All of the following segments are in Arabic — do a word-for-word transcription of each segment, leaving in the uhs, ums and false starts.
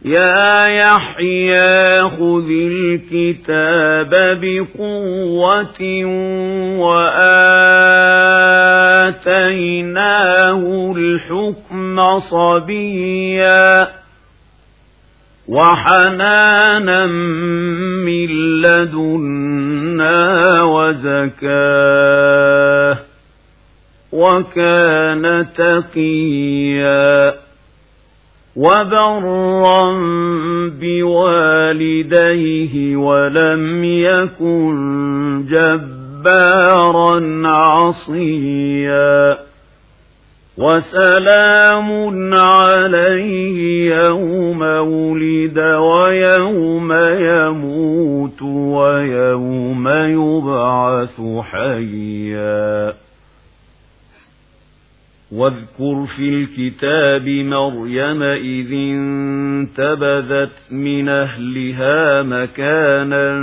يا يحيى خذ الكتاب بقوة وآتيناه الحكم صبيا وحنانا من لدنا وزكاه وكان تقيا وبرا بوالديه ولم يكن جبارا عصيا وسلام عليه يوم ولد ويوم يموت ويوم يبعث حيا واذكر في الكتاب مريم إذ انتبذت من أهلها مكانا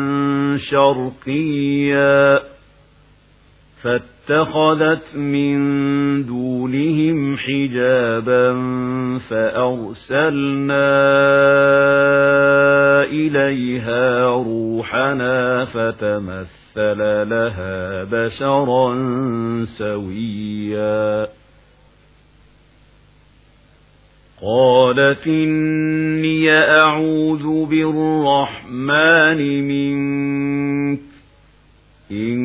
شرقيا فاتخذت من دونهم حجابا فأرسلنا إليها روحنا فتمثل لها بشرا سويا قالت إني أعوذ بالرحمن منك إن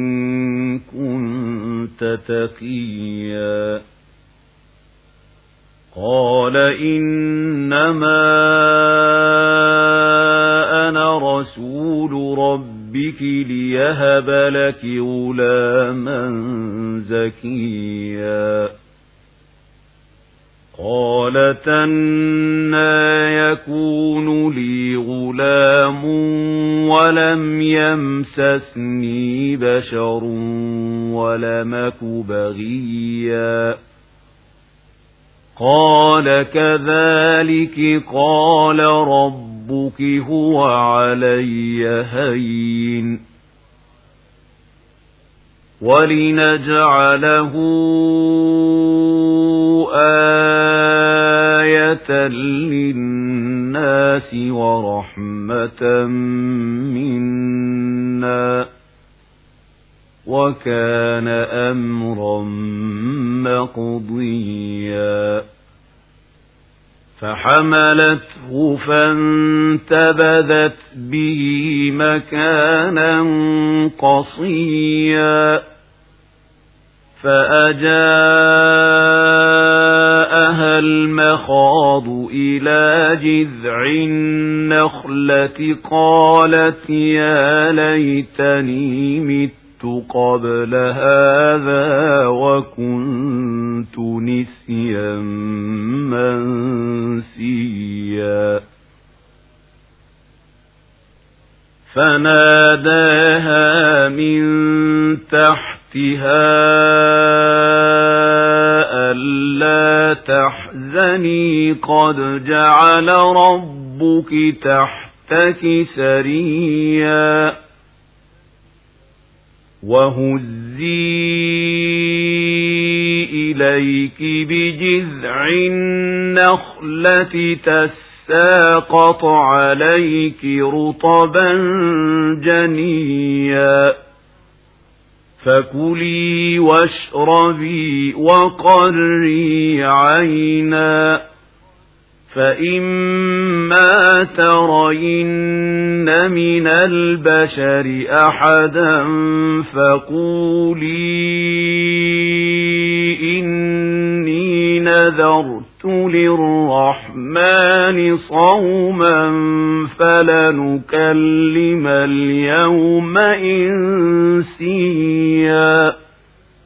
كنت تقيا قال إنما أنا رسول ربك ليهب لك غلاما زكيا قالت أنى يكون لي غلام ولم يمسسني بشر ولم أك بغيا قال كذلك قال ربك هو علي هين ولنجعله آية للناس ورحمة منا وكان أمرا مقضيا فحملته فانتبذت به مكانا قصيا فأجاءها المخاض إلى جذع النخلة قالت يا ليتني مت قبل هذا وكنت نسيا منسيا فناداها من تحتها ألا تحزني قد جعل ربك تحتك سريا وهزي إليك بجذع النخلة تساقط عليك رطبا جنيا فكلي واشربي وقري عينا فإما ترين من البشر أحدا فقولي إني نذرت للرحمن صوما فلنكلم اليوم إنسيا